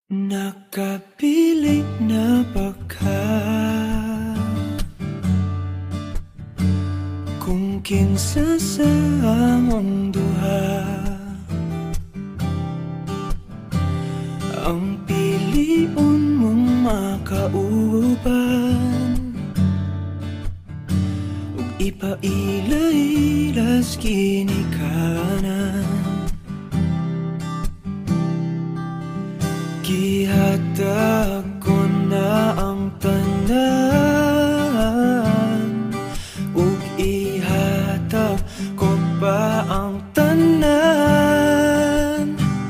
Nakapili na ba ka kung kinsa sa among duha ang piliun mong makauban ug ipailailas ginikanan. Gihatag ko na ang tanan ug ihatag ko pa ang tanan.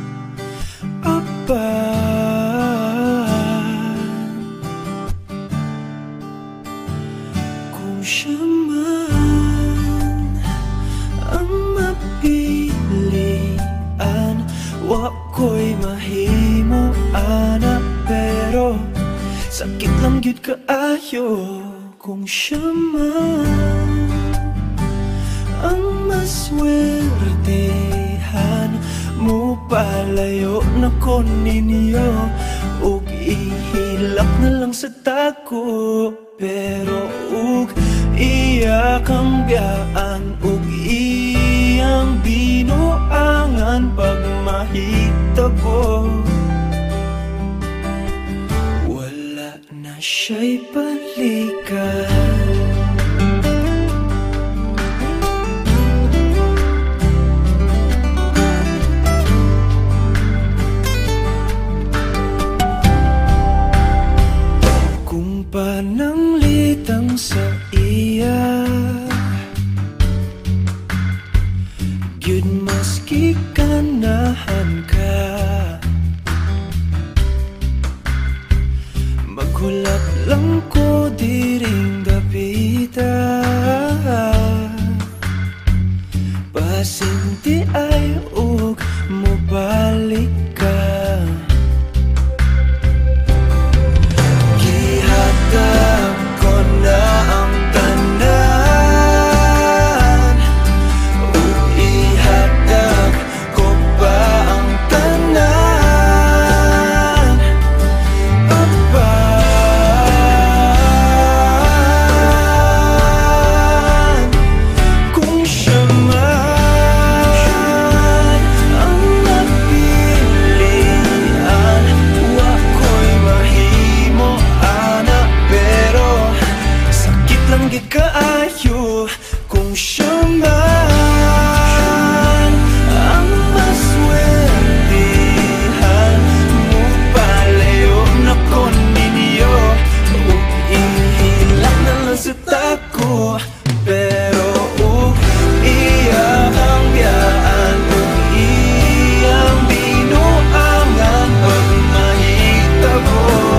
Kung siya man ang mapilian, wa ko'y mahimo ana, pero sakit lang gyud kaayo kung siya man ang maswertehan. Mo palayo na ko ninyo ug ihilak na lang sa tako, pero ug iya kang biyaan ug iyang binuangan pag mahitabo. Wala na siya'y balikan. Pananglitang sa iya gyud maski ganahan ka, maghulap lang ko diring dapita, pasinti ay ug mobalik ka. Gihatag ko na ang tanan ug ihatag ko pa ang tanan. Kung siya man ang napilian, wa ko'y mahimo ana, pero sakit lang gid kaayo kung siya man ang maswertehan. Mo palayo na ko ninyo ug ihilak na lang sa tako, pero ug iya kang biyaan ug iyang binuangan pag mahitabo.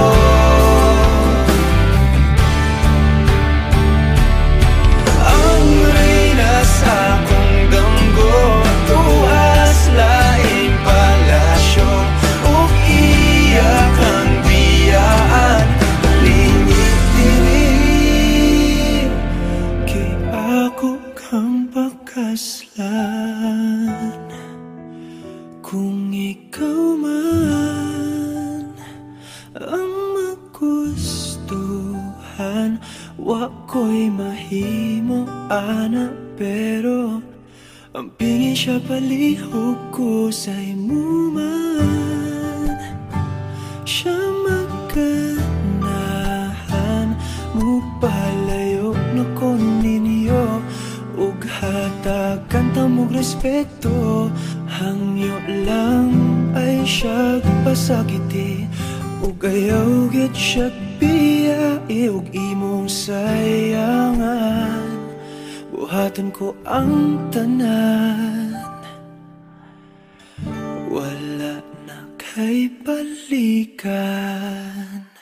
Ang reyna sa akong damgo tuwas laing palasyo ug iya kang biyaan lingit diri. Kay ako kang pakaslan kung ikaw man ang magustuhan, wa ko'y mahimo ana, pero ang pingin siya palihog ko sa imo man. Siya maganahan, mo palayo na ko ninyo ug hatagan ta mog respeto. Hangyo lang ay siya pasakiti ug ayaw gid siya biyai ug imong sayangan. Buhatan ko ang tanan, wala na kay balikan.